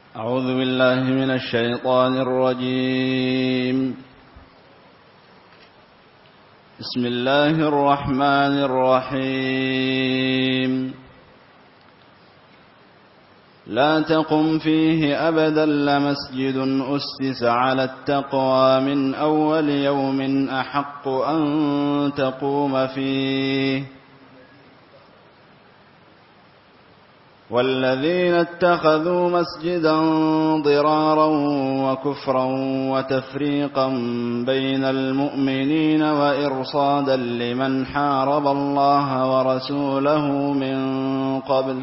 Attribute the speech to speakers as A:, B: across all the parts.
A: أعوذ بالله من الشيطان الرجيم. بسم الله الرحمن الرحيم. لا تقم فيه أبدا لمسجد أسس على التقوى من أول يوم أحق أن تقوم فيه والذين اتخذوا مسجدا ضرارا وكفرا وتفريقا بين المؤمنين وإرصادا لمن حارب الله ورسوله من قبل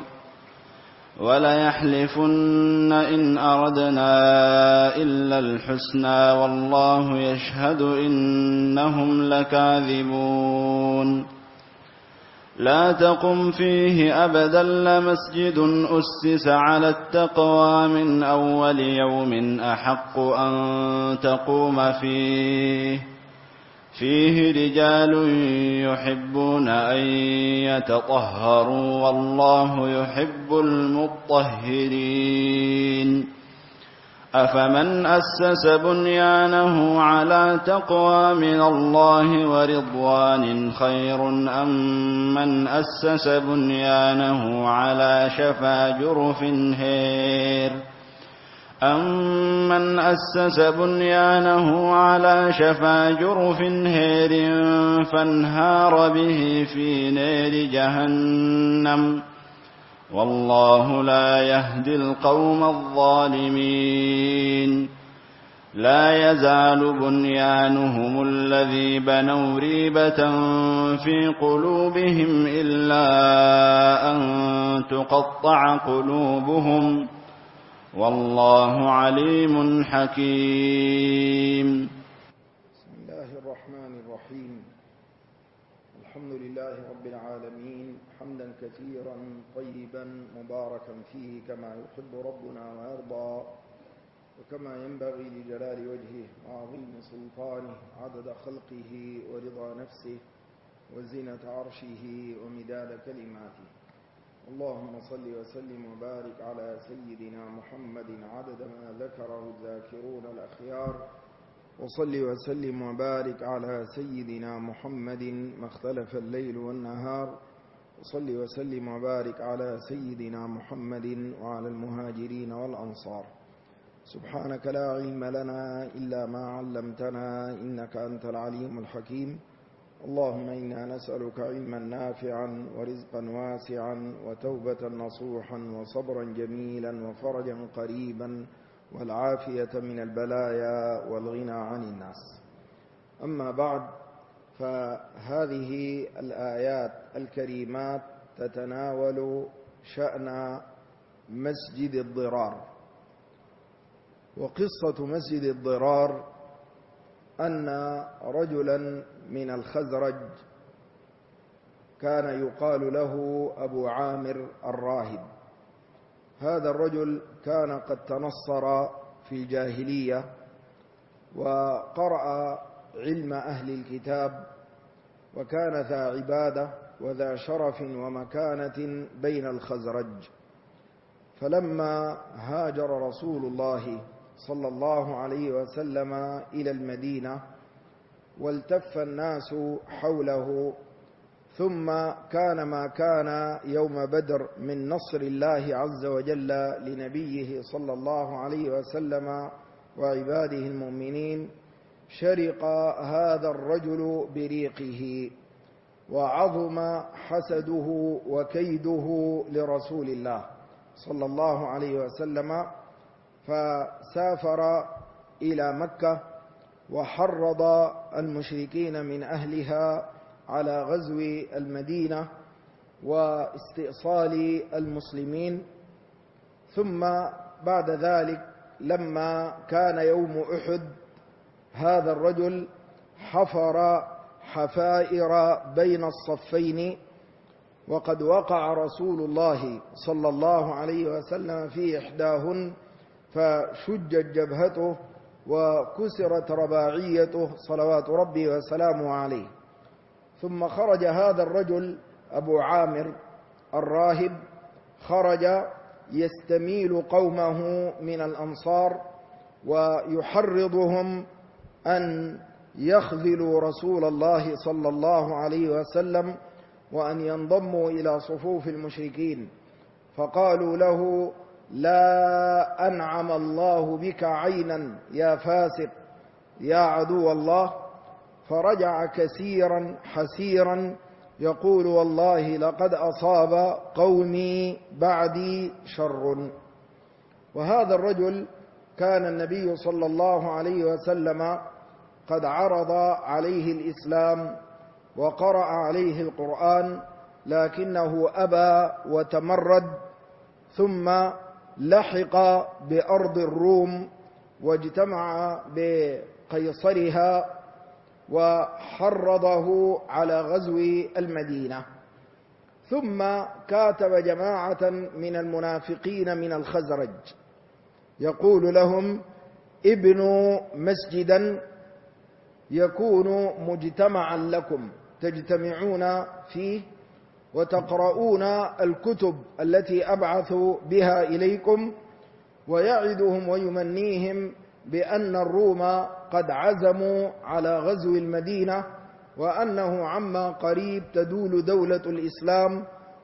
A: وليحلفن إن أردنا إلا الحسنى والله يشهد إنهم لكاذبون. لا تقم فيه أبدا لمسجد أسس على التقوى من أول يوم أحق أن تقوم فيه رجال يحبون أن يتطهروا والله يحب المطهرين. أفمن أسس بنيانه على تقوى من الله ورضوان خير أم من أسس بنيانه على شفا جرف هير فانهار به في نار جهنم والله لا يهدي القوم الظالمين. لا يزال بنيانهم الذي بنوا ريبة في قلوبهم إلا أن تقطع قلوبهم والله عليم حكيم.
B: بسم الله الرحمن الرحيم. الحمد لله رب العالمين حمدا كثيرا طيبا مباركا فيه كما يحب ربنا ويرضى وكما ينبغي لجلال وجهه وعظيم سلطانه عدد خلقه ورضا نفسه وزنة عرشه ومداد كلماته. اللهم صل وسلم وبارك على سيدنا محمد عدد ما ذكره الذاكرون الأخيار وصل وسلم وبارك على سيدنا محمد ما اختلف الليل والنهار وصل وسلم وبارك على سيدنا محمد وعلى المهاجرين والأنصار. سبحانك لا علم لنا إلا ما علمتنا إنك أنت العليم الحكيم. اللهم إنا نسألك علما نافعا ورزقا واسعا وتوبة نصوحا وصبرا جميلا وفرجا قريبا والعافية من البلايا والغنى عن الناس. أما بعد، فهذه الآيات الكريمات تتناول شأن مسجد الضرار. وقصة مسجد الضرار أن رجلا من الخزرج كان يقال له أبو عامر الراهب. هذا الرجل كان قد تنصر في الجاهلية وقرأ علم أهل الكتاب وكان ذا عبادة وذا شرف ومكانة بين الخزرج. فلما هاجر رسول الله صلى الله عليه وسلم إلى المدينة والتف الناس حوله، ثم كان ما كان يوم بدر من نصر الله عز وجل لنبيه صلى الله عليه وسلم وعباده المؤمنين، شرق هذا الرجل بريقه وعظم حسده وكيده لرسول الله صلى الله عليه وسلم، فسافر إلى مكة وحرض المشركين من أهلها على غزو المدينة واستئصال المسلمين. ثم بعد ذلك لما كان يوم أحد هذا الرجل حفر حفائر بين الصفين، وقد وقع رسول الله صلى الله عليه وسلم في إحداهن فشجت جبهته وكسرت رباعيته صلوات ربي وسلامه عليه. ثم خرج هذا الرجل أبو عامر الراهب، خرج يستميل قومه من الأنصار ويحرضهم أن يخذلوا رسول الله صلى الله عليه وسلم وأن ينضموا إلى صفوف المشركين، فقالوا له: لا أنعم الله بك عينا يا فاسق يا عدو الله. فرجع كثيرا حسيرا يقول: والله لقد أصاب قومي بعدي شر. وهذا الرجل كان النبي صلى الله عليه وسلم قد عرض عليه الإسلام وقرأ عليه القرآن، لكنه أبى وتمرد، ثم لحق بأرض الروم واجتمع بقيصرها وحرضه على غزو المدينة. ثم كاتب جماعة من المنافقين من الخزرج يقول لهم: ابنوا مسجدا يكون مجتمعا لكم تجتمعون فيه وتقرؤون الكتب التي أبعث بها إليكم. ويعدهم ويمنيهم بأن الروم قد عزموا على غزو المدينة، وأنه عما قريب تدول دولة الإسلام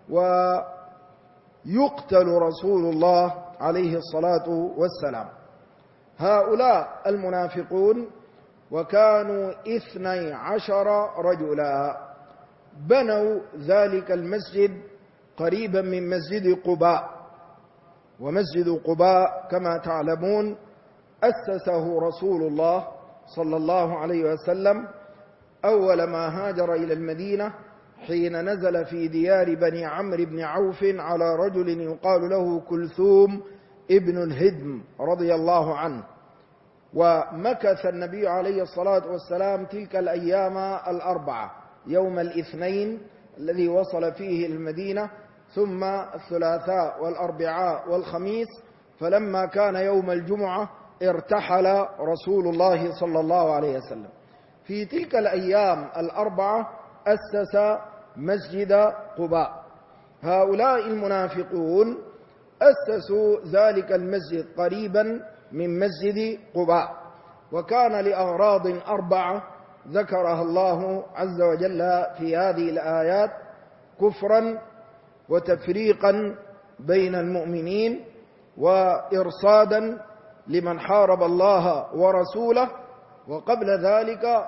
B: ويقتل رسول الله عليه الصلاة والسلام. هؤلاء المنافقون وكانوا 12 رجلا بنوا ذلك المسجد قريبا من مسجد قباء. ومسجد قباء كما تعلمون أسسه رسول الله صلى الله عليه وسلم أول ما هاجر إلى المدينة، حين نزل في ديار بني عمرو بن عوف على رجل يقال له كلثوم ابن الهدم رضي الله عنه. ومكث النبي عليه الصلاة والسلام تلك الأيام 4، يوم الاثنين الذي وصل فيه المدينة، ثم الثلاثاء والأربعاء والخميس، فلما كان يوم الجمعة ارتحل رسول الله صلى الله عليه وسلم. في تلك الأيام 4 أسس مسجد قباء. هؤلاء المنافقون أسسوا ذلك المسجد قريبا من مسجد قباء، وكان لأغراض 4 ذكرها الله عز وجل في هذه الآيات: كفرا وتفريقا بين المؤمنين، وإرصادا لمن حارب الله ورسوله، وقبل ذلك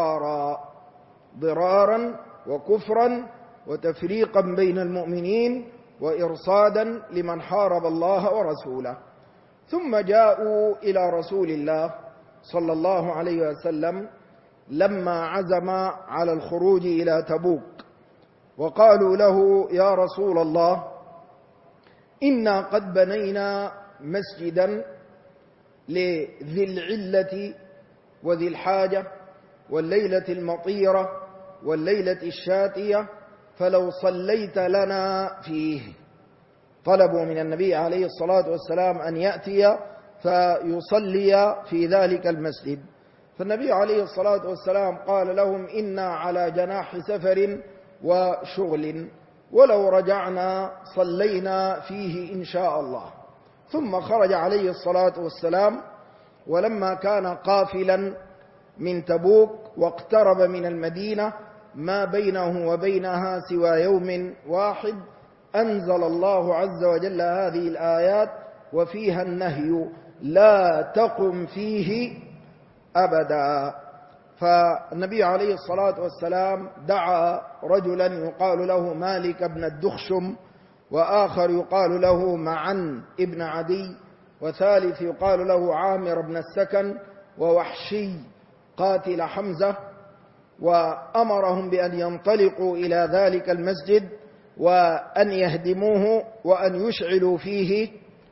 B: ضرارا وكفرا وتفريقا بين المؤمنين وإرصادا لمن حارب الله ورسوله. ثم جاءوا إلى رسول الله صلى الله عليه وسلم لما عزم على الخروج إلى تبوك، وقالوا له: يا رسول الله، إنا قد بنينا مسجدا لذي العلة وذي الحاجة والليلة المطيرة والليلة الشاتية، فلو صليت لنا فيه. طلبوا من النبي عليه الصلاة والسلام أن يأتي فيصلي في ذلك المسجد. فالنبي عليه الصلاة والسلام قال لهم: إنا على جناح سفر وشغل، ولو رجعنا صلينا فيه إن شاء الله. ثم خرج عليه الصلاة والسلام، ولما كان قافلا من تبوك واقترب من المدينة ما بينه وبينها سوى يوم واحد، أنزل الله عز وجل هذه الآيات وفيها النهي: لا تقم فيه أبدا. فالنبي عليه الصلاة والسلام دعا رجلا يقال له مالك بن الدخشم، وآخر يقال له معن ابن عدي، وثالث يقال له عامر بن السكن، ووحشي قاتل حمزة، وأمرهم بأن ينطلقوا إلى ذلك المسجد وأن يهدموه وأن يشعلوا فيه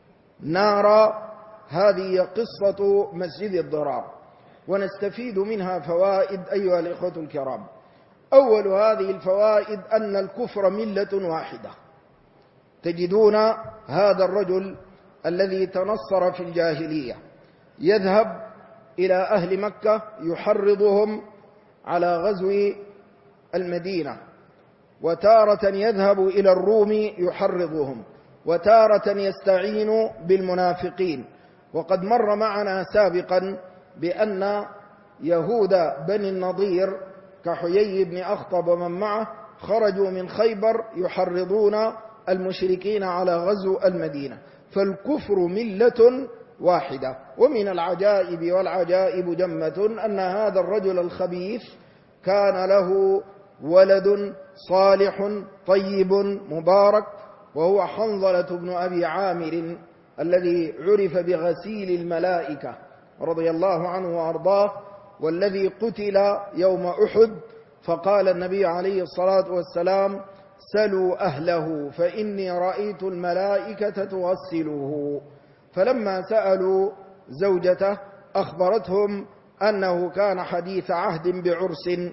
B: نارا. هذه قصة مسجد الضرار، ونستفيد منها فوائد أيها الإخوة الكرام. أول هذه الفوائد أن الكفر ملة واحدة. تجدون هذا الرجل الذي تنصر في الجاهلية يذهب إلى أهل مكة يحرضهم على غزو المدينة، وتارة يذهب إلى الروم يحرضهم، وتارة يستعين بالمنافقين. وقد مر معنا سابقا بأن يهود بني النضير كحيي بن أخطب ومن معه خرجوا من خيبر يحرضون المشركين على غزو المدينة، فالكفر ملة واحدة. ومن العجائب والعجائب جمة أن هذا الرجل الخبيث كان له ولد صالح طيب مبارك، وهو حنظلة بن أبي عامر الذي عرف بغسيل الملائكة رضي الله عنه وأرضاه، والذي قتل يوم أحد. فقال النبي عليه الصلاة والسلام: سلوا أهله فإني رأيت الملائكة تغسله. فلما سألوا زوجته أخبرتهم أنه كان حديث عهد بعرس،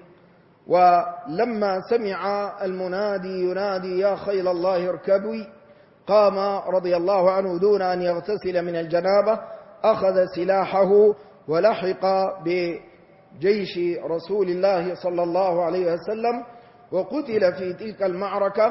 B: ولما سمع المنادي ينادي: يا خيل الله اركبي، قام رضي الله عنه دون أن يغتسل من الجنابة، أخذ سلاحه ولحق بجيش رسول الله صلى الله عليه وسلم، وقتل في تلك المعركة.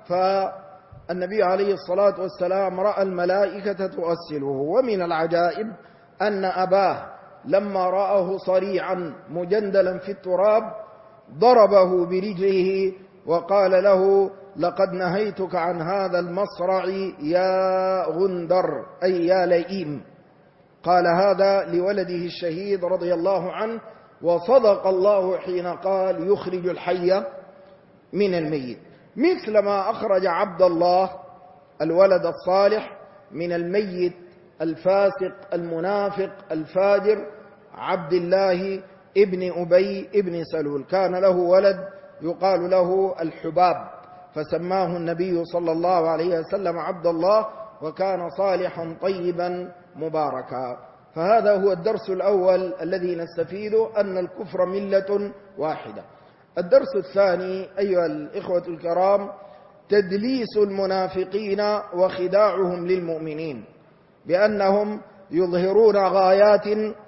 B: فالنبي عليه الصلاة والسلام رأى الملائكة تغسله. ومن العجائب أن أباه لما رآه صريعا مجندلا في التراب ضربه برجله وقال له: لقد نهيتك عن هذا المصرع يا غندر، أي يا لئيم. قال هذا لولده الشهيد رضي الله عنه، وصدق الله حين قال: يخرج الحي من الميت، مثل ما أخرج عبد الله الولد الصالح من الميت الفاسق المنافق الفاجر عبد الله ابن أبي ابن سلول. كان له ولد يقال له الحباب، فسماه النبي صلى الله عليه وسلم عبد الله، وكان صالحا طيبا مباركا. فهذا هو الدرس الأول الذي نستفيده، أن الكفر ملة واحدة. الدرس الثاني أيها الإخوة الكرام: تدليس المنافقين وخداعهم للمؤمنين بأنهم يظهرون غايات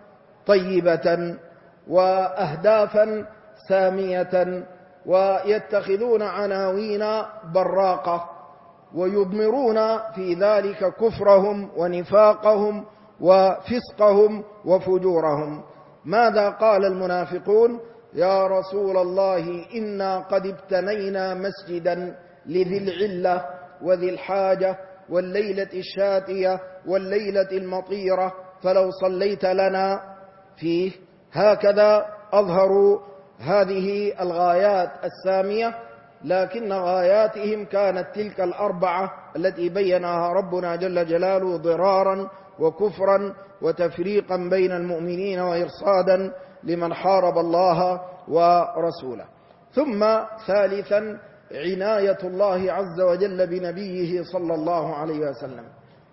B: طيبة وأهدافا سامية، ويتخذون عناوين براقة، ويضمرون في ذلك كفرهم ونفاقهم وفسقهم وفجورهم. ماذا قال المنافقون؟ يا رسول الله إنا قد ابتنينا مسجدا لذي العلة وذي الحاجة والليلة الشاتية والليلة المطيرة فلو صليت لنا فيه. هكذا أظهروا هذه الغايات السامية، لكن غاياتهم كانت تلك الأربعة التي بينها ربنا جل جلاله: ضرارا وكفرا وتفريقا بين المؤمنين وإرصادا لمن حارب الله ورسوله. ثم ثالثا عناية الله عز وجل بنبيه صلى الله عليه وسلم.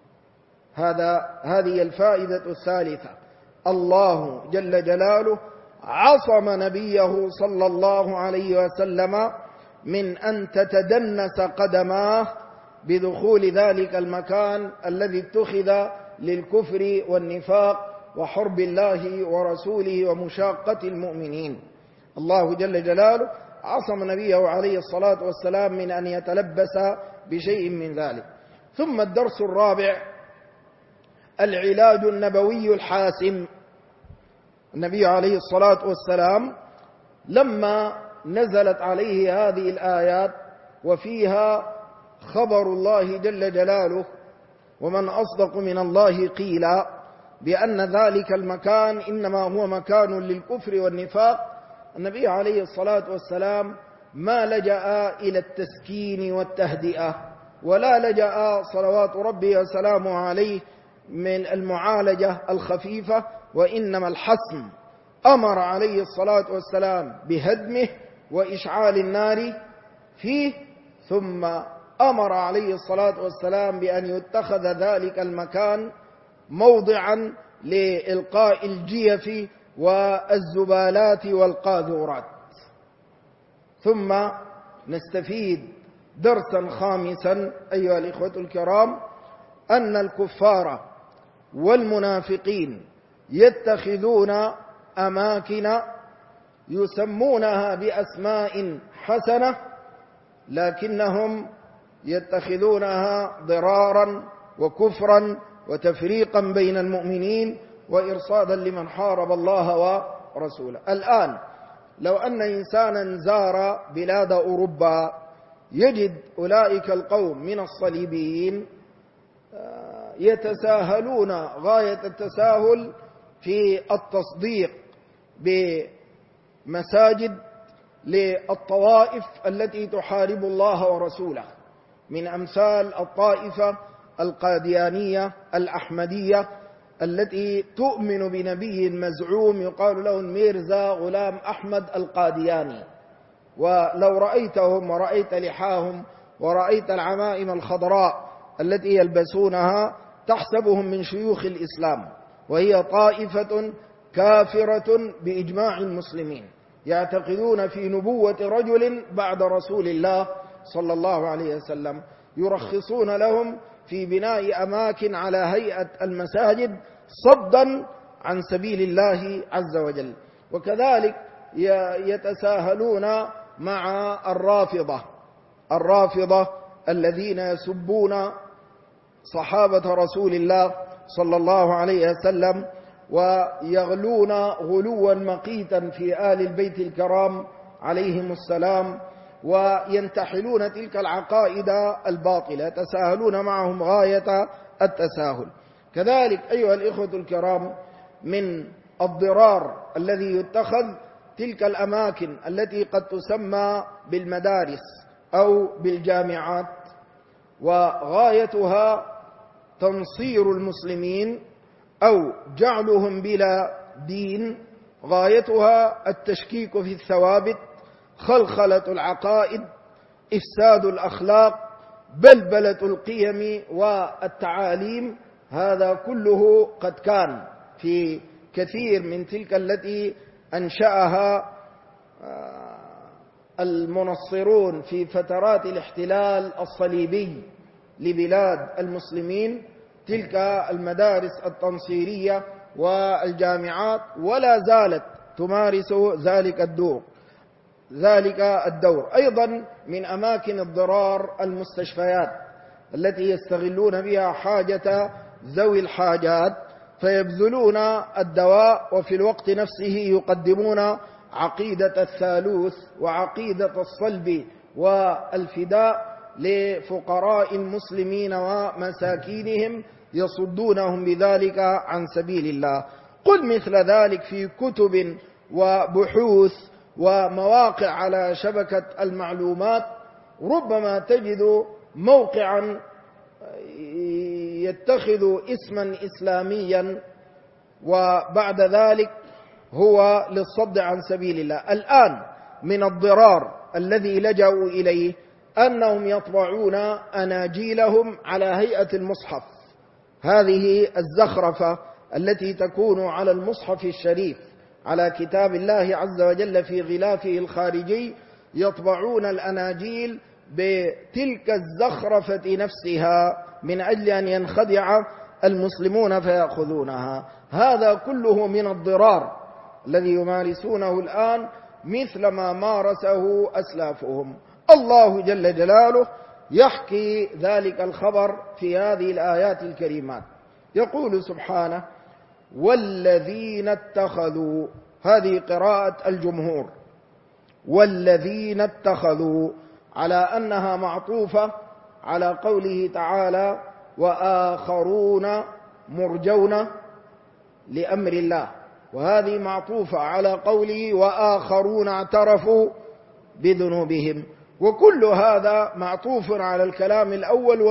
B: هذه الفائدة الثالثة: الله جل جلاله عصم نبيه صلى الله عليه وسلم من أن تتدنس قدماه بدخول ذلك المكان الذي اتخذ للكفر والنفاق وحرب الله ورسوله ومشاقة المؤمنين. الله جل جلاله عصم نبيه عليه الصلاة والسلام من أن يتلبس بشيء من ذلك. ثم الدرس الرابع: العلاج النبوي الحاسم. النبي عليه الصلاة والسلام لما نزلت عليه هذه الآيات وفيها خبر الله جل جلاله: ومن أصدق من الله قيلا، بأن ذلك المكان إنما هو مكان للكفر والنفاق، النبي عليه الصلاة والسلام ما لجأ إلى التسكين والتهدئة، ولا لجأ صلوات ربي وسلامه عليه من المعالجة الخفيفة، وإنما الحسم. أمر عليه الصلاة والسلام بهدمه وإشعال النار فيه، ثم أمر عليه الصلاة والسلام بأن يتخذ ذلك المكان موضعا لإلقاء الجيف والزبالات والقاذورات. ثم نستفيد درسا خامسا أيها الإخوة الكرام: أن الكفار والمنافقين يتخذون أماكن يسمونها بأسماء حسنة، لكنهم يتخذونها ضرارا وكفرا وتفريقا بين المؤمنين وإرصادا لمن حارب الله ورسوله. الآن لو أن إنسانا زار بلاد أوروبا يجد أولئك القوم من الصليبيين يتساهلون غاية التساهل في التصديق بمساجد للطوائف التي تحارب الله ورسوله، من أمثال الطائفة القاديانية الأحمدية التي تؤمن بنبي مزعوم يقال له الميرزا غلام أحمد القادياني، ولو رأيتهم ورأيت لحاهم ورأيت العمائم الخضراء التي يلبسونها تحسبهم من شيوخ الإسلام، وهي طائفة كافرة بإجماع المسلمين، يعتقدون في نبوة رجل بعد رسول الله صلى الله عليه وسلم، يرخصون لهم في بناء أماكن على هيئة المساجد صدا عن سبيل الله عز وجل. وكذلك يتساهلون مع الرافضة الذين يسبون صحابة رسول الله صلى الله عليه وسلم ويغلون غلوا مقيتا في آل البيت الكرام عليهم السلام، وينتحلون تلك العقائد الباطلة، يتساهلون معهم غاية التساهل. كذلك أيها الإخوة الكرام من الضرار الذي يتخذ تلك الأماكن التي قد تسمى بالمدارس أو بالجامعات، وغايتها تنصير المسلمين أو جعلهم بلا دين، غايتها التشكيك في الثوابت، خلخلة العقائد، إفساد الأخلاق، بلبلة القيم والتعاليم. هذا كله قد كان في كثير من تلك التي أنشأها المنصرون في فترات الاحتلال الصليبي لبلاد المسلمين، تلك المدارس التنصيرية والجامعات، ولا زالت تمارس ذلك الدور. أيضا من أماكن الضرار المستشفيات التي يستغلون بها حاجة ذوي الحاجات، فيبذلون الدواء وفي الوقت نفسه يقدمون عقيدة الثالوث وعقيدة الصلب والفداء لفقراء المسلمين ومساكينهم، يصدونهم بذلك عن سبيل الله. قل مثل ذلك في كتب وبحوث ومواقع على شبكة المعلومات، ربما تجد موقعا يتخذ اسما إسلاميا وبعد ذلك هو للصد عن سبيل الله. الآن من الضرار الذي لجأوا إليه أنهم يطبعون أناجيلهم على هيئة المصحف، هذه الزخرفة التي تكون على المصحف الشريف على كتاب الله عز وجل في غلافه الخارجي، يطبعون الأناجيل بتلك الزخرفة نفسها من أجل أن ينخدع المسلمون فيأخذونها. هذا كله من الضرار الذي يمارسونه الآن مثل ما مارسه أسلافهم. الله جل جلاله يحكي ذلك الخبر في هذه الآيات الكريمات، يقول سبحانه: والذين اتخذوا، هذه قراءة الجمهور، والذين اتخذوا، على أنها معطوفة على قوله تعالى: وآخرون مرجون لأمر الله، وهذه معطوفة على قوله: وآخرون اعترفوا بذنوبهم. وكل هذا معطوف على الكلام الأول: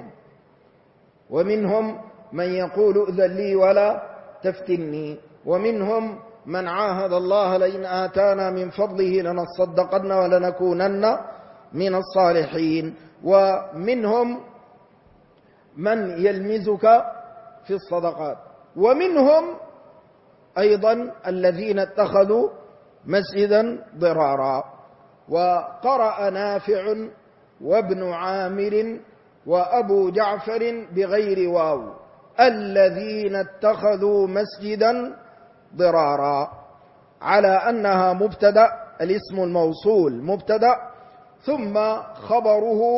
B: ومنهم من يقول ائذن لي ولا تفتني، ومنهم من عاهد الله لئن آتانا من فضله لنصدقن ولنكونن من الصالحين، ومنهم من يلمزك في الصدقات، ومنهم أيضا الذين اتخذوا مسجدا ضرارا. وقرأ نافع وابن عامر وأبو جعفر بغير واو: الذين اتخذوا مسجدا ضرارا، على أنها مبتدأ، الاسم الموصول مبتدأ، ثم خبره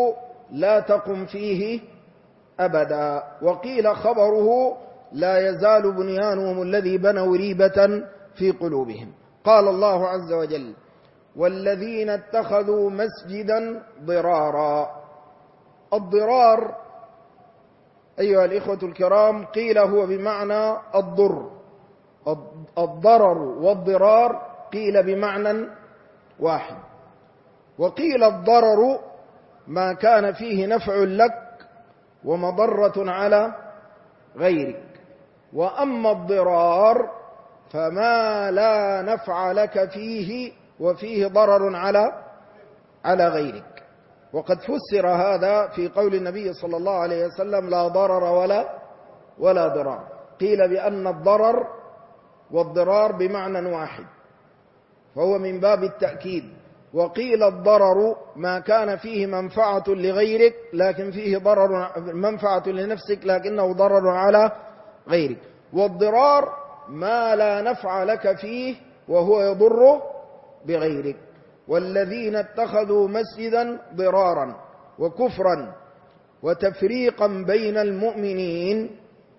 B: لا تقم فيه أبدا. وقيل خبره لا يزال بنيانهم الذي بنوا ريبة في قلوبهم. قال الله عز وجل والذين اتخذوا مسجدا ضرارا. الضرار أيها الإخوة الكرام قيل هو بمعنى الضر، الضرر والضرار قيل بمعنى واحد. وقيل الضرر ما كان فيه نفع لك ومضرة على غيرك، وأما الضرار فما لا نفع لك فيه وفيه ضرر على غيرك. وقد فسر هذا في قول النبي صلى الله عليه وسلم لا ضرر ولا ضرار. قيل بأن الضرر والضرار بمعنى واحد فهو من باب التأكيد. وقيل الضرر ما كان فيه منفعة لغيرك لكن فيه ضرر، منفعة لنفسك لكنه ضرر على غيرك. والضرار ما لا نفع لك فيه وهو يضر بغيرك. والذين اتخذوا مسجدا ضرارا وكفرا وتفريقا بين المؤمنين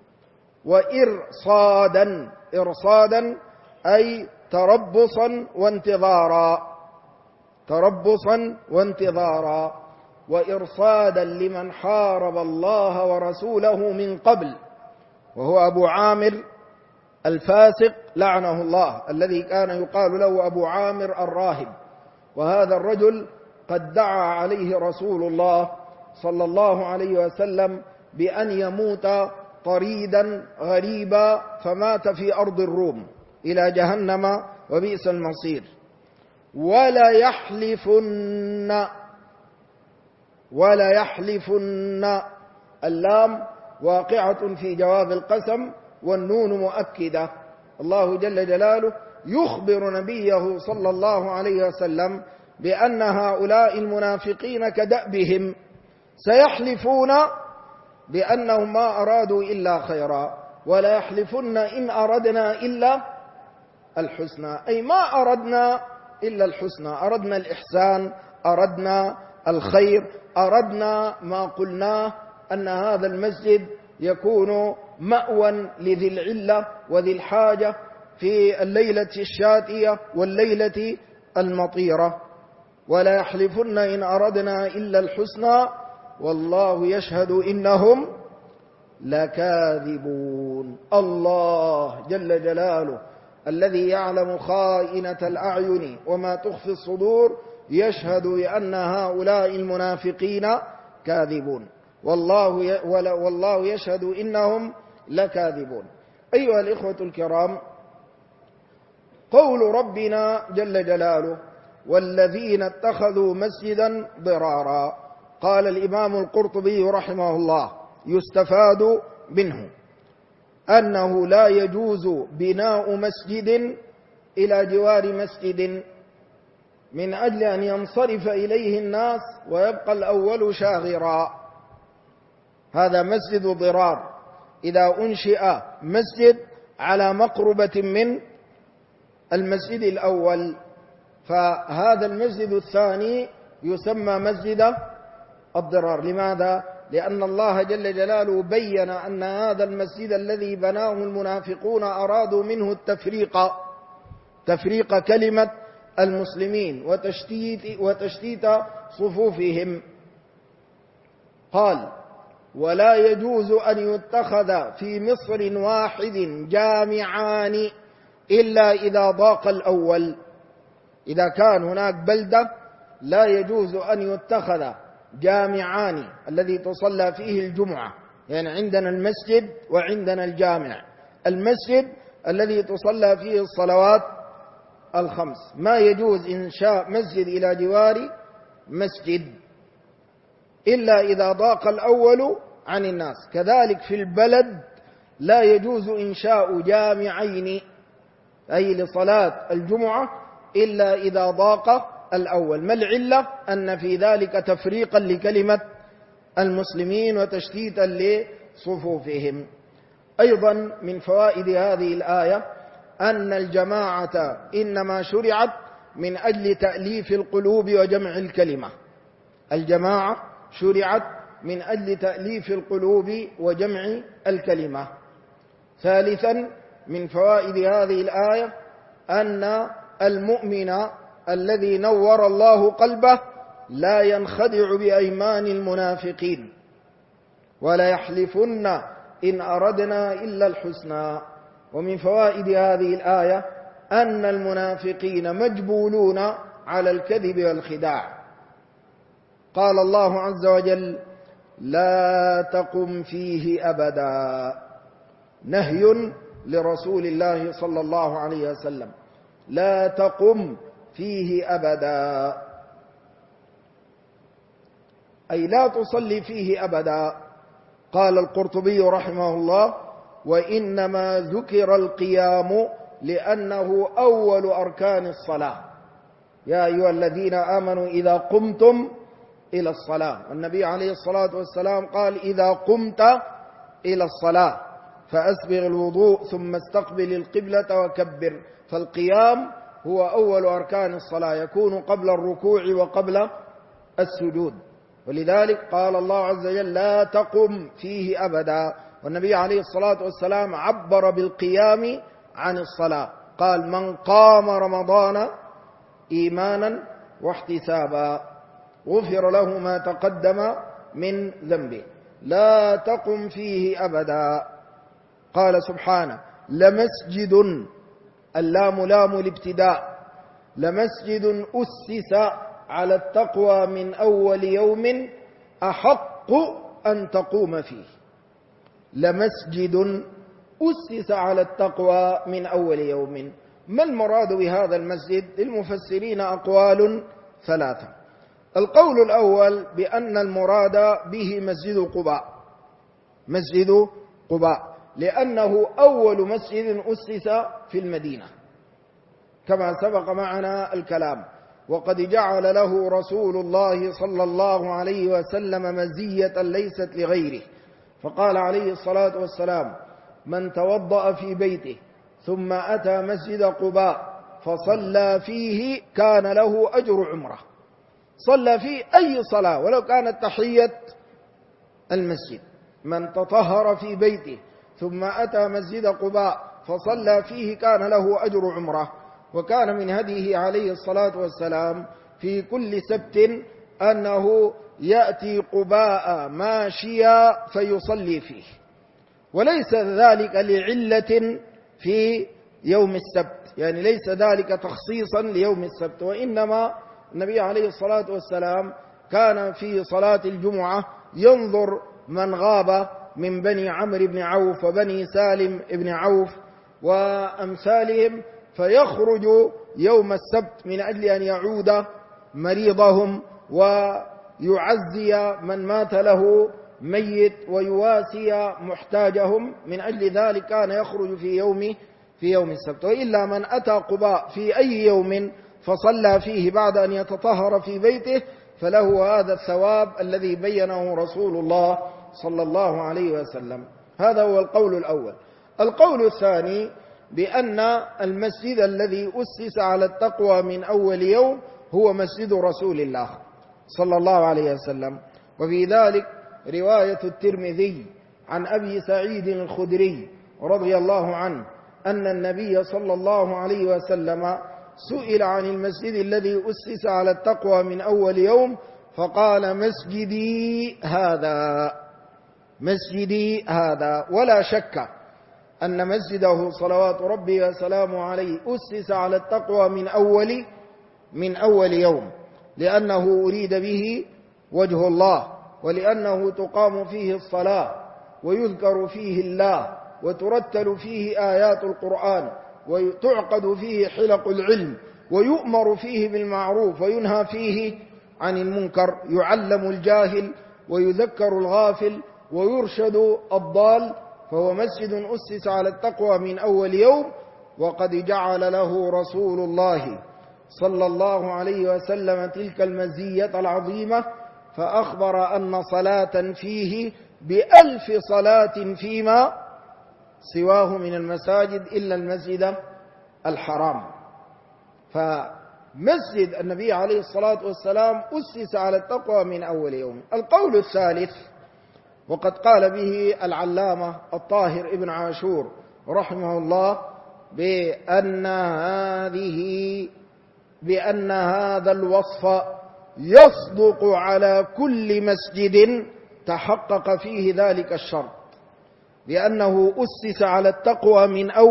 B: وإرصادا، إرصادا أي تربصا وانتظارا، وإرصادا لمن حارب الله ورسوله من قبل، وهو أبو عامر الفاسق لعنه الله الذي كان يقال له أبو عامر الراهب. وهذا الرجل قد دعا عليه رسول الله صلى الله عليه وسلم بأن يموت طريدا غريبا، فمات في أرض الروم إلى جهنم وبئس المصير. ولا يحلفن اللام واقعة في جواب القسم والنون مؤكدة. الله جل جلاله يخبر نبيه صلى الله عليه وسلم بأن هؤلاء المنافقين كدأبهم سيحلفون بأنهم ما أرادوا إلا خيرا، ولا يحلفن إن أردنا إلا الحسنى، أي ما أردنا إلا الحسنى، أردنا الإحسان، أردنا الخير، أردنا ما قلناه أن هذا المسجد يكون مأوى لذي العلة وذي الحاجة في الليلة الشاتية والليلة المطيرة. ولا يحلفن إن أردنا إلا الحسنى والله يشهد إنهم لكاذبون. الله جل جلاله الذي يعلم خائنة الأعين وما تخفي الصدور يشهد بأن هؤلاء المنافقين كاذبون، والله يشهد إنهم لكاذبون. أيها الإخوة الكرام، قول ربنا جل جلاله والذين اتخذوا مسجدا ضرارا، قال الإمام القرطبي رحمه الله يستفاد منه أنه لا يجوز بناء مسجد إلى جوار مسجد من أجل أن ينصرف إليه الناس ويبقى الأول شاغرا. هذا مسجد ضرار. إذا أنشئ مسجد على مقربة من المسجد الأول فهذا المسجد الثاني يسمى مسجد الضرار. لماذا؟ لأن الله جل جلاله بين أن هذا المسجد الذي بناه المنافقون أرادوا منه تفريق كلمة المسلمين وتشتيت صفوفهم. قال ولا يجوز أن يتخذ في مصر واحد جامعان إلا إذا ضاق الأول. إذا كان هناك بلدة لا يجوز أن يتخذ جامعان الذي تصلى فيه الجمعة، يعني عندنا المسجد وعندنا الجامع. المسجد الذي تصلى فيه الصلوات الخمس، ما يجوز إنشاء مسجد إلى جوار مسجد إلا إذا ضاق الأول عن الناس. كذلك في البلد لا يجوز إنشاء جامعين أي لصلاة الجمعة إلا إذا ضاق الأول. ما العلة؟ أن في ذلك تفريقا لكلمة المسلمين وتشتيتا لصفوفهم. أيضا من فوائد هذه الآية أن الجماعة إنما شرعت من أجل تأليف القلوب وجمع الكلمة. الجماعة شرعت من أجل تأليف القلوب وجمع الكلمة. ثالثا من فوائد هذه الآية أن المؤمن الذي نور الله قلبه لا ينخدع بأيمان المنافقين، ولا يحلفن إن أردنا إلا الحسنى. ومن فوائد هذه الآية أن المنافقين مجبولون على الكذب والخداع. قال الله عز وجل: لا تقم فيه أبدا، نهي لرسول الله صلى الله عليه وسلم، لا تقم فيه أبدا، أي لا تصلي فيه أبدا. قال القرطبي رحمه الله: وإنما ذكر القيام لأنه أول أركان الصلاة، يا أيها الذين آمنوا إذا قمتم إلى الصلاة. النبي عليه الصلاة والسلام قال: إذا قمت إلى الصلاة فأسبغ الوضوء ثم استقبل القبلة وكبر. فالقيام هو أول أركان الصلاة، يكون قبل الركوع وقبل السجود. ولذلك قال الله عز وجل: لا تقم فيه أبدا. والنبي عليه الصلاة والسلام عبر بالقيام عن الصلاة، قال: من قام رمضان إيمانا واحتسابا غفر له ما تقدم من ذنبه. لا تقم فيه أبدا. قال سبحانه: لمسجد، اللام لام الابتداء، لمسجد أسس على التقوى من أول يوم أحق أن تقوم فيه. لمسجد أسس على التقوى من أول يوم. ما المراد بهذا المسجد؟ للمفسرين أقوال ثلاثة. القول الأول بأن المراد به مسجد قباء، مسجد قباء، لأنه أول مسجد أسس في المدينة كما سبق معنا الكلام، وقد جعل له رسول الله صلى الله عليه وسلم مزية ليست لغيره، فقال عليه الصلاة والسلام: من توضأ في بيته ثم أتى مسجد قباء فصلى فيه كان له أجر عمره. صلى فيه أي صلاة ولو كانت تحية المسجد. من تطهر في بيته ثم أتى مسجد قباء فصلى فيه كان له أجر عمره. وكان من هديه عليه الصلاة والسلام في كل سبت أنه يأتي قباء ماشيا فيصلي فيه، وليس ذلك لعلة في يوم السبت، يعني ليس ذلك تخصيصا ليوم السبت، وإنما النبي عليه الصلاة والسلام كان في صلاة الجمعة ينظر من غاب من بني عمرو بن عوف وبني سالم بن عوف وأمثالهم، فيخرج يوم السبت من أجل أن يعود مريضهم ويعزي من مات له ميت ويواسي محتاجهم. من أجل ذلك كان يخرج في يوم السبت. وإلا من أتى قباء في أي يوم فصلى فيه بعد أن يتطهر في بيته فله هذا الثواب الذي بينه رسول الله صلى الله عليه وسلم. هذا هو القول الأول. القول الثاني بأن المسجد الذي أسس على التقوى من أول يوم هو مسجد رسول الله صلى الله عليه وسلم. وفي ذلك رواية الترمذي عن أبي سعيد الخدري رضي الله عنه أن النبي صلى الله عليه وسلم سئل عن المسجد الذي أسس على التقوى من أول يوم فقال: مسجدي هذا، مسجدي هذا. ولا شك أن مسجده صلوات ربي وسلامه عليه أسس على التقوى من أول يوم، لأنه أريد به وجه الله، ولأنه تقام فيه الصلاة ويذكر فيه الله وترتل فيه آيات القرآن وتعقد فيه حلق العلم ويؤمر فيه بالمعروف وينهى فيه عن المنكر، يعلم الجاهل ويذكر الغافل ويرشد الضال. فهو مسجد أسس على التقوى من أول يوم، وقد جعل له رسول الله صلى الله عليه وسلم تلك المزية العظيمة، فأخبر أن صلاة فيه ب1000 صلاة فيما سواه من المساجد إلا المسجد الحرام. مسجد النبي عليه الصلاة والسلام أسس على التقوى من أول يوم. القول الثالث، وقد قال به العلامة الطاهر ابن عاشور رحمه الله بأن هذا الوصف يصدق على كل مسجد تحقق فيه ذلك الشرط، بأنه أسس على التقوى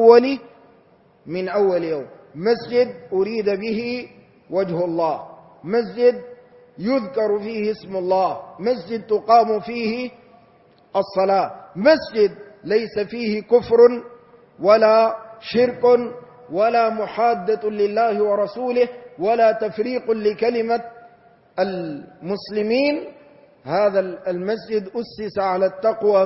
B: من أول يوم. مسجد أريد به وجه الله، مسجد يذكر فيه اسم الله، مسجد تقام فيه الصلاة، مسجد ليس فيه كفر ولا شرك ولا محادة لله ورسوله ولا تفريق لكلمة المسلمين. هذا المسجد أسس على التقوى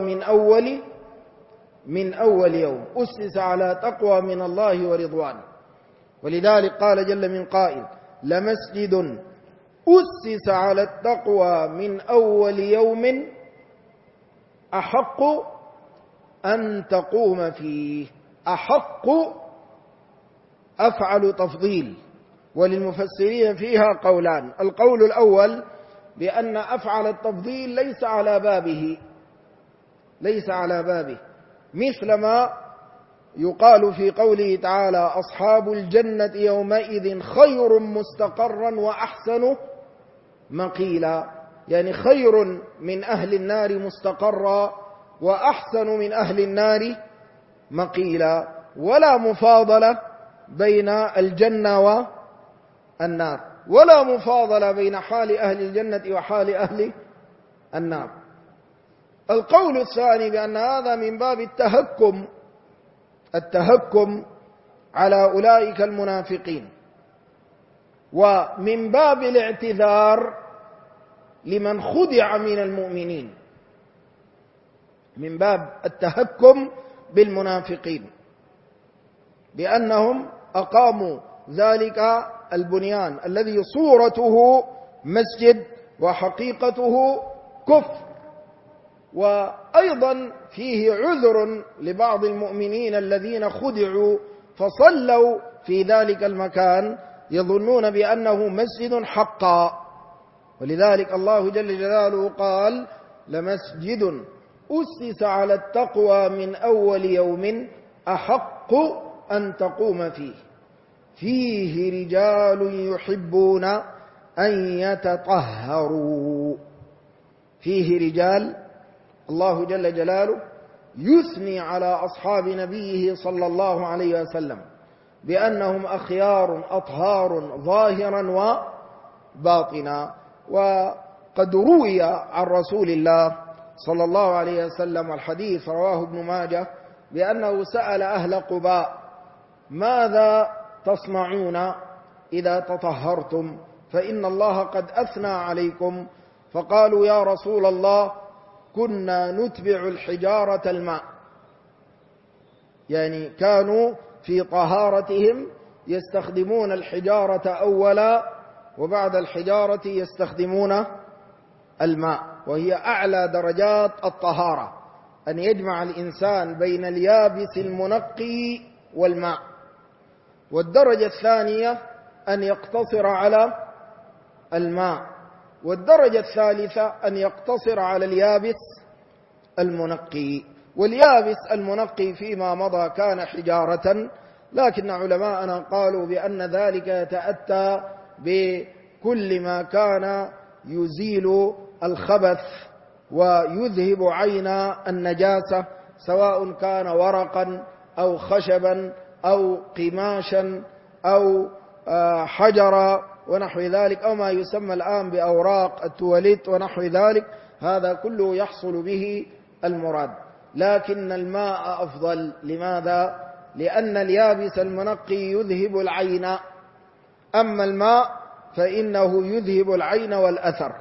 B: من أول يوم، أسس على تقوى من الله ورضوان. ولذلك قال جل من قائل: لمسجد أسس على التقوى من أول يوم أحق أن تقوم فيه. أحق أفعل تفضيل، وللمفسرين فيها قولان. القول الأول بأن أفعل التفضيل ليس على بابه، مثل ما يقال في قوله تعالى: أصحاب الجنة يومئذ خير مستقرا وأحسن مقيلا، يعني خير من أهل النار مستقرا وأحسن من أهل النار مقيلا، ولا مفاضلة بين الجنة والنار، ولا مفاضلة بين حال أهل الجنة وحال أهل النار. القول الثاني بأن هذا من باب التهكم على أولئك المنافقين، ومن باب الاعتذار لمن خدع من المؤمنين، من باب التهكم بالمنافقين بأنهم أقاموا ذلك البنيان الذي صورته مسجد وحقيقته كفر. وأيضا فيه عذر لبعض المؤمنين الذين خدعوا فصلوا في ذلك المكان يظنون بأنه مسجد حقا. ولذلك الله جل جلاله قال: لمسجد أسس على التقوى من أول يوم أحق أن تقوم فيه، فيه رجال يحبون أن يتطهروا. فيه رجال، الله جل جلاله يثني على أصحاب نبيه صلى الله عليه وسلم بأنهم أخيار أطهار ظاهرا وباطنا. وقد روي عن رسول الله صلى الله عليه وسلم الحديث رواه ابن ماجه بأنه سأل أهل قباء: ماذا تصنعون إذا تطهرتم؟ فإن الله قد أثنى عليكم. فقالوا: يا رسول الله، كنا نتبع الحجارة الماء. يعني كانوا في طهارتهم يستخدمون الحجارة أولا، وبعد الحجارة يستخدمون الماء، وهي أعلى درجات الطهارة، أن يجمع الإنسان بين اليابس المنقي والماء. والدرجة الثانية أن يقتصر على الماء، والدرجة الثالثة أن يقتصر على اليابس المنقي. واليابس المنقي فيما مضى كان حجارة، لكن علماءنا قالوا بأن ذلك يتأتى بكل ما كان يزيل الخبث ويذهب عين النجاسة، سواء كان ورقا أو خشبا أو قماشا أو حجرا ونحو ذلك، أو ما يسمى الآن بأوراق التواليت ونحو ذلك. هذا كله يحصل به المراد، لكن الماء أفضل. لماذا؟ لأن اليابس المنقي يذهب العين، أما الماء فإنه يذهب العين والأثر.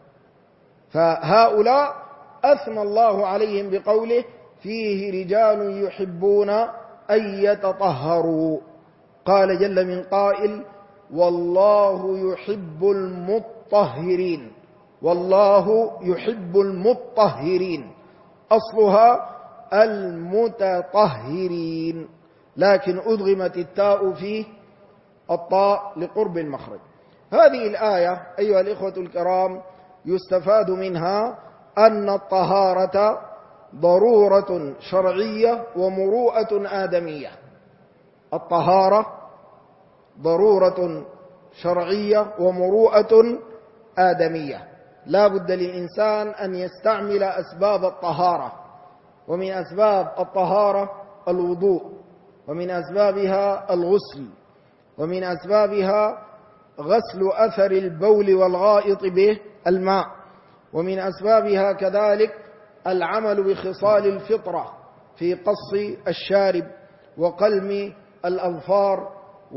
B: فهؤلاء أثنى الله عليهم بقوله: فيه رجال يحبون أن يتطهروا. قال جل من قائل: والله يحب المطهرين. والله يحب المطهرين، أصلها المتطهرين، لكن أدغمت التاء في الطاء لقرب المخرج. هذه الآية أيها الإخوة الكرام يستفاد منها أن الطهارة ضرورة شرعية ومروءة آدمية. الطهارة ضرورة شرعية ومروءة آدمية، لا بد للإنسان أن يستعمل أسباب الطهارة، ومن أسباب الطهارة الوضوء، ومن أسبابها الغسل، ومن أسبابها غسل أثر البول والغائط بالماء، ومن أسبابها كذلك العمل بخصال الفطرة في قص الشارب وقلم الأظفار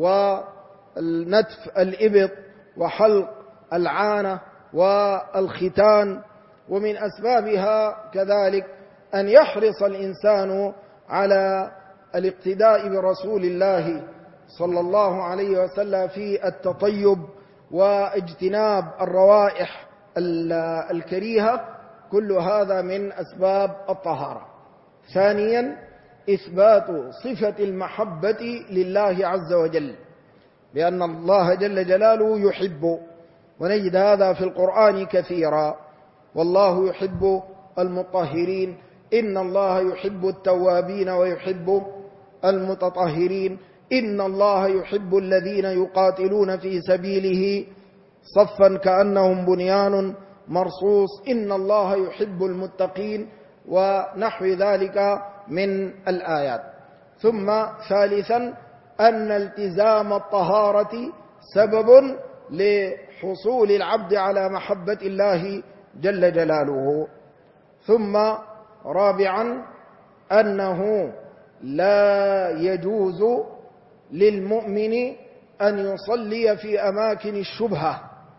B: والنتف الإبط وحلق العانة والختان، ومن أسبابها كذلك أن يحرص الإنسان على الاقتداء برسول الله صلى الله عليه وسلم في التطيب واجتناب الروائح الكريهة، كل هذا من أسباب الطهارة. ثانيا إثبات صفة المحبة لله عز وجل، لأن الله جل جلاله يحب، ونجد هذا في القرآن كثيرا: والله يحب المطهرين، إن الله يحب التوابين ويحب المتطهرين، إن الله يحب الذين يقاتلون في سبيله صفا كأنهم بنيان مرصوص، إن الله يحب المتقين، ونحو ذلك من الآيات. ثم ثالثا أن التزام الطهارة سبب لحصول العبد على محبة الله جل جلاله. ثم رابعا أنه لا يجوز للمؤمن أن يصلي في أماكن الشبهة،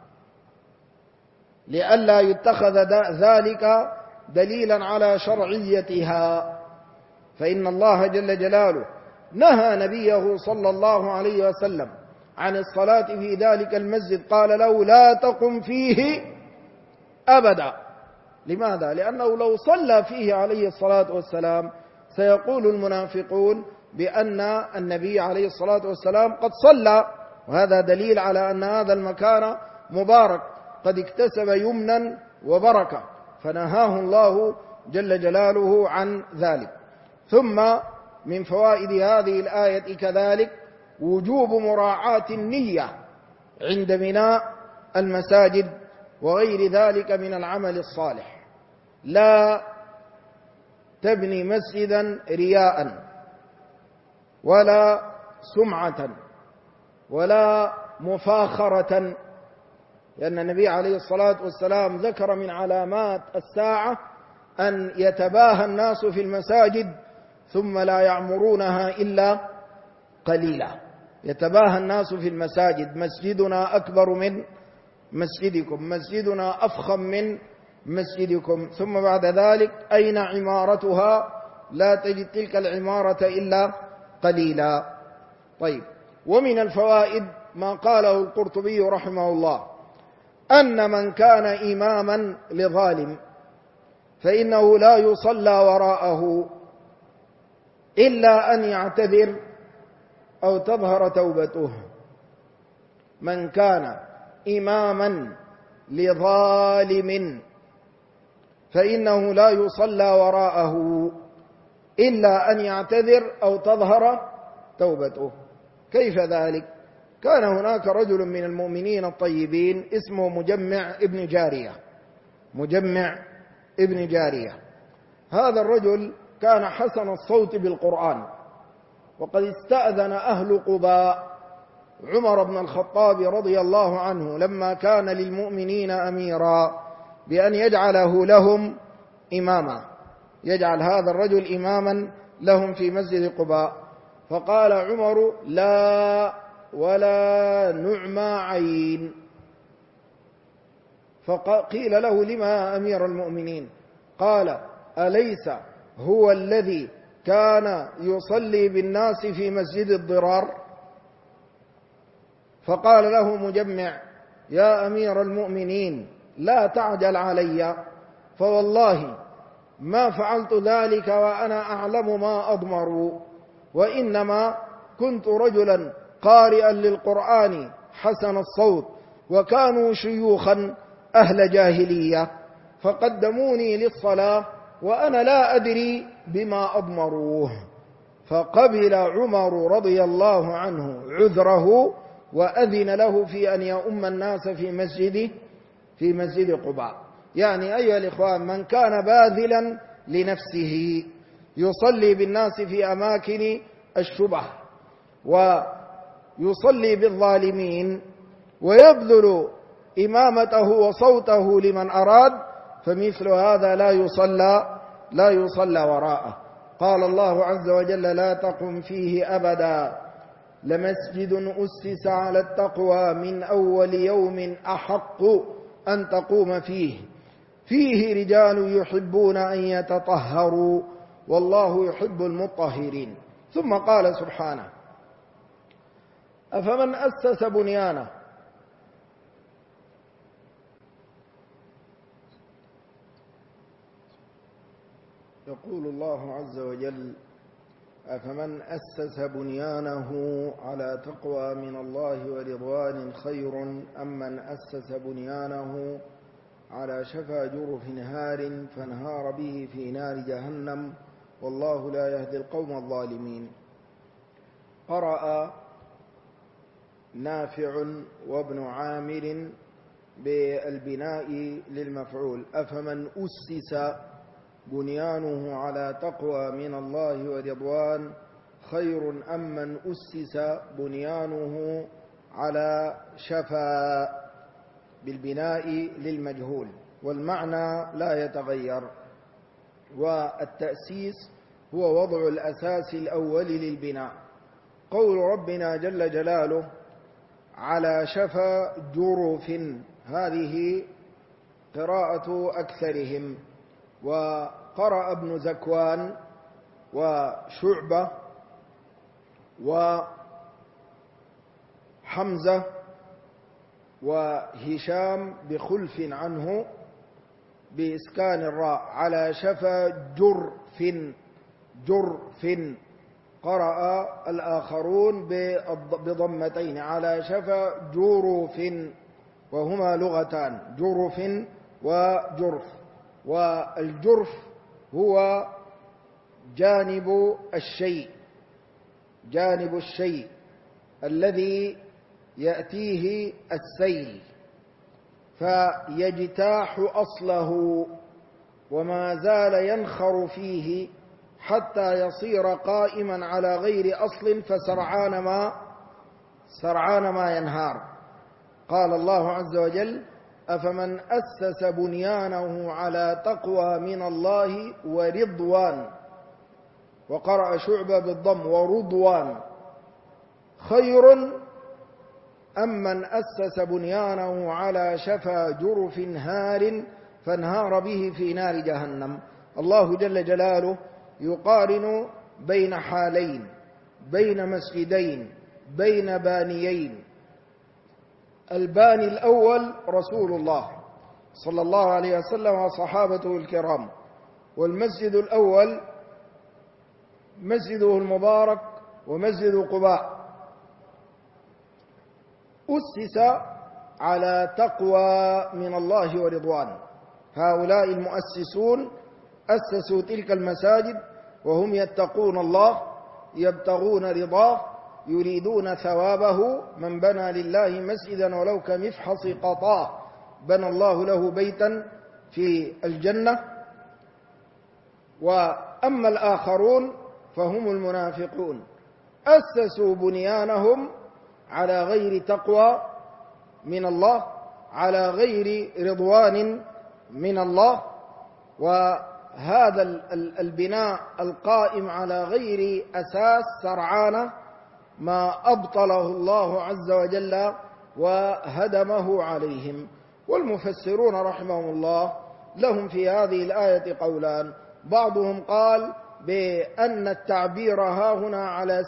B: لئلا يتخذ ذلك دليلا على شرعيتها، فإن الله جل جلاله نهى نبيه صلى الله عليه وسلم عن الصلاة في ذلك المسجد، قال له: لا تقم فيه أبدا. لماذا؟ لأنه لو صلى فيه عليه الصلاة والسلام سيقول المنافقون بأن النبي عليه الصلاة والسلام قد صلى، وهذا دليل على أن هذا المكان مبارك قد اكتسب يمنا وبركة، فنهاه الله جل جلاله عن ذلك. ثم من فوائد هذه الآية كذلك وجوب مراعاة النية عند بناء المساجد وغير ذلك من العمل الصالح. لا تبني مسجدا رياء ولا سمعة ولا مفاخرة، لأن النبي عليه الصلاة والسلام ذكر من علامات الساعة أن يتباهى الناس في المساجد ثم لا يعمرونها إلا قليلا. يتباهى الناس في المساجد: مسجدنا أكبر من مسجدكم، مسجدنا أفخم من مسجدكم، ثم بعد ذلك أين عمارتها؟ لا تجد تلك العمارة إلا قليلا. طيب، ومن الفوائد ما قاله القرطبي رحمه الله: أن من كان إماما لظالم فإنه لا يصلى وراءه إلا أن يعتذر أو تظهر توبته. من كان إماما لظالم فإنه لا يصلى وراءه إلا أن يعتذر أو تظهر توبته. كيف ذلك؟ كان هناك رجل من المؤمنين الطيبين اسمه مجمع ابن جارية. مجمع ابن جارية هذا الرجل كان حسن الصوت بالقرآن، وقد استأذن أهل قباء عمر بن الخطاب رضي الله عنه لما كان للمؤمنين أميرا بأن يجعله لهم إماما، يجعل هذا الرجل إماما لهم في مسجد قباء. فقال عمر: لا ولا نعمى عين. فقيل له: لما يا أمير المؤمنين؟ قال: أليس هو الذي كان يصلي بالناس في مسجد الضرار؟ فقال له مجمع: يا أمير المؤمنين لا تعجل علي، فوالله ما فعلت ذلك وأنا أعلم ما أضمر، وإنما كنت رجلا قارئا للقرآن حسن الصوت، وكانوا شيوخا أهل جاهلية، فقدموني للصلاة وأنا لا أدري بما أضمروه، فقبل عمر رضي الله عنه عذره وأذن له في أن يؤم الناس في مسجد قباء. يعني أيها الإخوان، من كان باذلا لنفسه يصلي بالناس في أماكن الشبه ويصلي بالظالمين ويبذل إمامته وصوته لمن أراد، فمثل هذا لا يصلى وراءه. قال الله عز وجل: لا تقم فيه أبدا لمسجد أسس على التقوى من أول يوم أحق أن تقوم فيه رجال يحبون أن يتطهروا والله يحب المطهرين. ثم قال سبحانه: أفمن أسس بنيانه يقول الله عز وجل: أفمن أسس بنيانه على تقوى من الله ورضوان خير أم من أسس بنيانه على شفا جرف هار فانهار به في نار جهنم والله لا يهدي القوم الظالمين. قرأ نافع وابن عامر بالبناء للمفعول: أفمن أسس بنيانه على تقوى من الله ورضوان خير أم من أسس بنيانه على شفا، بالبناء للمجهول، والمعنى لا يتغير. والتأسيس هو وضع الأساس الأول للبناء. قول ربنا جل جلاله: على شفا جرف، هذه قراءة أكثرهم، وقرأ ابن زكوان وشعبة وحمزة وهشام بخلف عنه بإسكان الراء: على شفا جرف. قرأ الآخرون بضمتين: على شفا جرف، وهما لغتان: جرف وجرف. والجرف هو جانب الشيء الذي يأتيه السيل فيجتاح أصله وما زال ينخر فيه حتى يصير قائما على غير أصل فسرعان ما ينهار. قال الله عز وجل: أفمن أسس بنيانه على تقوى من الله ورضوان، وقرأ شعبة بالضم ورضوان، خير أم من أسس بنيانه على شفا جرف هار فانهار به في نار جهنم. الله جل جلاله يقارن بين حالين، بين مسجدين، بين بانيين. الباني الأول رسول الله صلى الله عليه وسلم وصحابته الكرام، والمسجد الأول مسجده المبارك ومسجد قباء، أسس على تقوى من الله ورضوان. هؤلاء المؤسسون أسسوا تلك المساجد وهم يتقون الله، يبتغون رضاه، يريدون ثوابه. من بنى لله مسجدا ولو كمفحص قطاه بنى الله له بيتا في الجنة. وأما الآخرون فهم المنافقون، أسسوا بنيانهم على غير تقوى من الله، على غير رضوان من الله. وهذا البناء القائم على غير أساس سرعان ما أبطله الله عز وجل وهدمه عليهم. والمفسرون رحمهم الله لهم في هذه الآية قولان: بعضهم قال بأن التعبير هاهنا على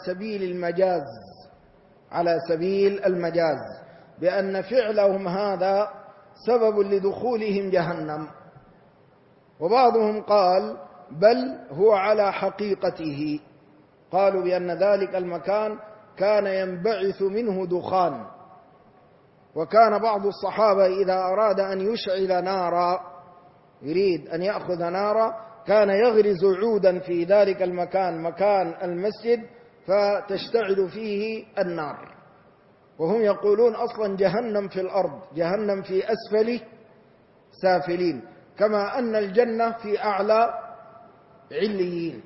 B: سبيل المجاز، بأن فعلهم هذا سبب لدخولهم جهنم. وبعضهم قال بل هو على حقيقته، قالوا بأن ذلك المكان كان ينبعث منه دخان. وكان بعض الصحابة إذا أراد أن يشعل نارا، يريد أن يأخذ نارا، كان يغرز عودا في ذلك المكان، مكان المسجد، فتشتعل فيه النار. وهم يقولون أصلا جهنم في الأرض، جهنم في أسفل سافلين، كما أن الجنة في أعلى عليين.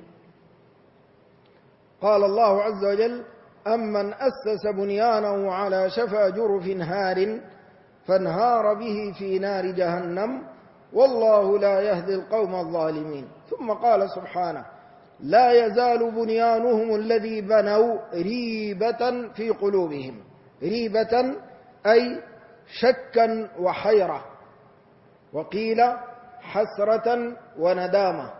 B: قال الله عز وجل: أمن أسس بنيانه على شفا جرف هار فانهار به في نار جهنم والله لا يهدي القوم الظالمين. ثم قال سبحانه: لا يزال بنيانهم الذي بنوا ريبة في قلوبهم. ريبة أي شكا وحيرة، وقيل حسرة وندامة.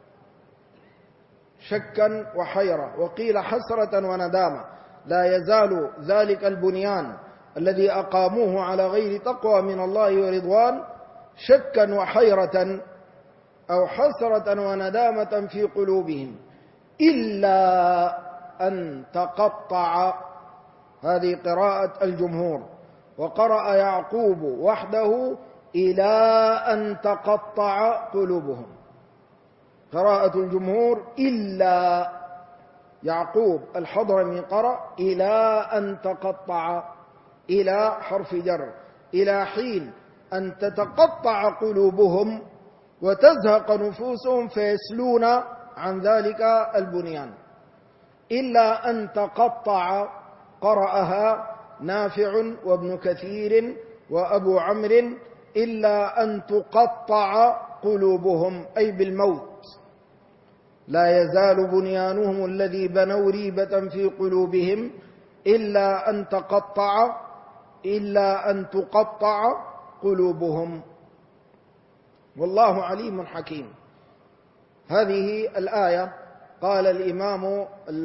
B: شكا وحيرة، وقيل حسرة وندامة. لا يزال ذلك البنيان الذي أقاموه على غير تقوى من الله ورضوان شكا وحيرة أو حسرة وندامة في قلوبهم إلا أن تقطع. هذه قراءة الجمهور. وقرأ يعقوب وحده: إلى أن تقطع قلوبهم. قراءة الجمهور إلا. يعقوب الحضرمي قرأ: إلى أن تقطع. إلى حرف جر، إلى حين أن تتقطع قلوبهم وتزهق نفوسهم فيسلون عن ذلك البنيان. إلا أن تقطع قرأها نافع وابن كثير وأبو عمرو: إلا أن تقطع قلوبهم، أي بالموت. لا يزال بنيانهم الذي بنوا ريبة في قلوبهم إلا أن تقطع، إلا أن تقطع قلوبهم. والله عليم حكيم. هذه الآية قال الإمام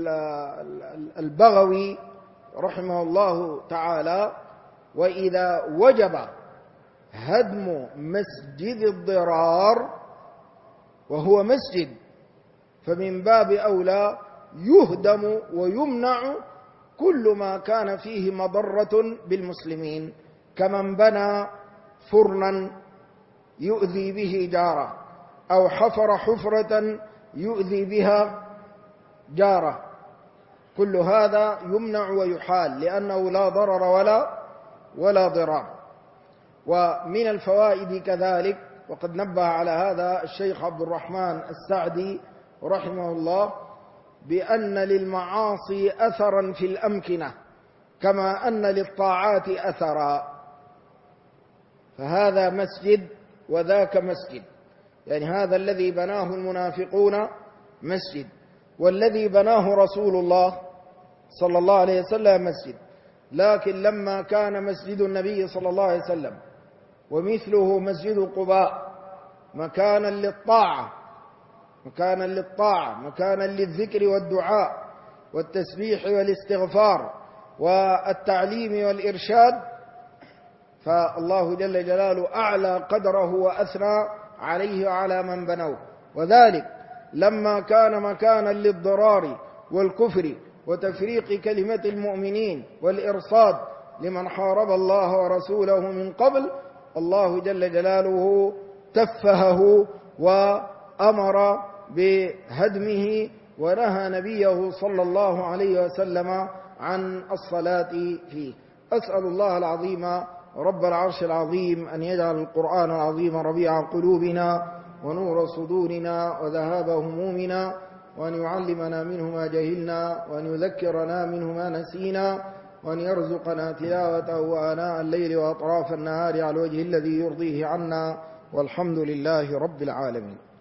B: البغوي رحمه الله تعالى: وإذا وجب هدم مسجد الضرار وهو مسجد فمن باب أولى يهدم ويمنع كل ما كان فيه مضرة بالمسلمين، كمن بنى فرنا يؤذي به جاره، أو حفر حفرة يؤذي بها جاره. كل هذا يمنع ويحال لأنه لا ضرر ولا ضرار. ومن الفوائد كذلك، وقد نبه على هذا الشيخ عبد الرحمن السعدي رحمه الله، بأن للمعاصي أثرا في الأمكنة كما أن للطاعات أثرا. فهذا مسجد وذاك مسجد، يعني هذا الذي بناه المنافقون مسجد، والذي بناه رسول الله صلى الله عليه وسلم مسجد. لكن لما كان مسجد النبي صلى الله عليه وسلم ومثله مسجد قباء مكانا للطاعة، مكانا للذكر والدعاء والتسبيح والاستغفار والتعليم والإرشاد، فالله جل جلاله أعلى قدره وأثنى عليه وعلى من بنوه. وذلك لما كان مكانا للضرار والكفر وتفريق كلمة المؤمنين والإرصاد لمن حارب الله ورسوله من قبل، الله جل جلاله تفهه وأمر بهدمه ونهى نبيه صلى الله عليه وسلم عن الصلاة فيه. أسأل الله العظيم رب العرش العظيم أن يجعل القرآن العظيم ربيع قلوبنا ونور صدورنا وذهاب همومنا، وأن يعلمنا منه ما جهلنا، وأن يذكرنا منه ما نسينا، وأن يرزقنا تلاوته آناء الليل وأطراف النهار على الوجه الذي يرضيه عنا، والحمد لله رب العالمين.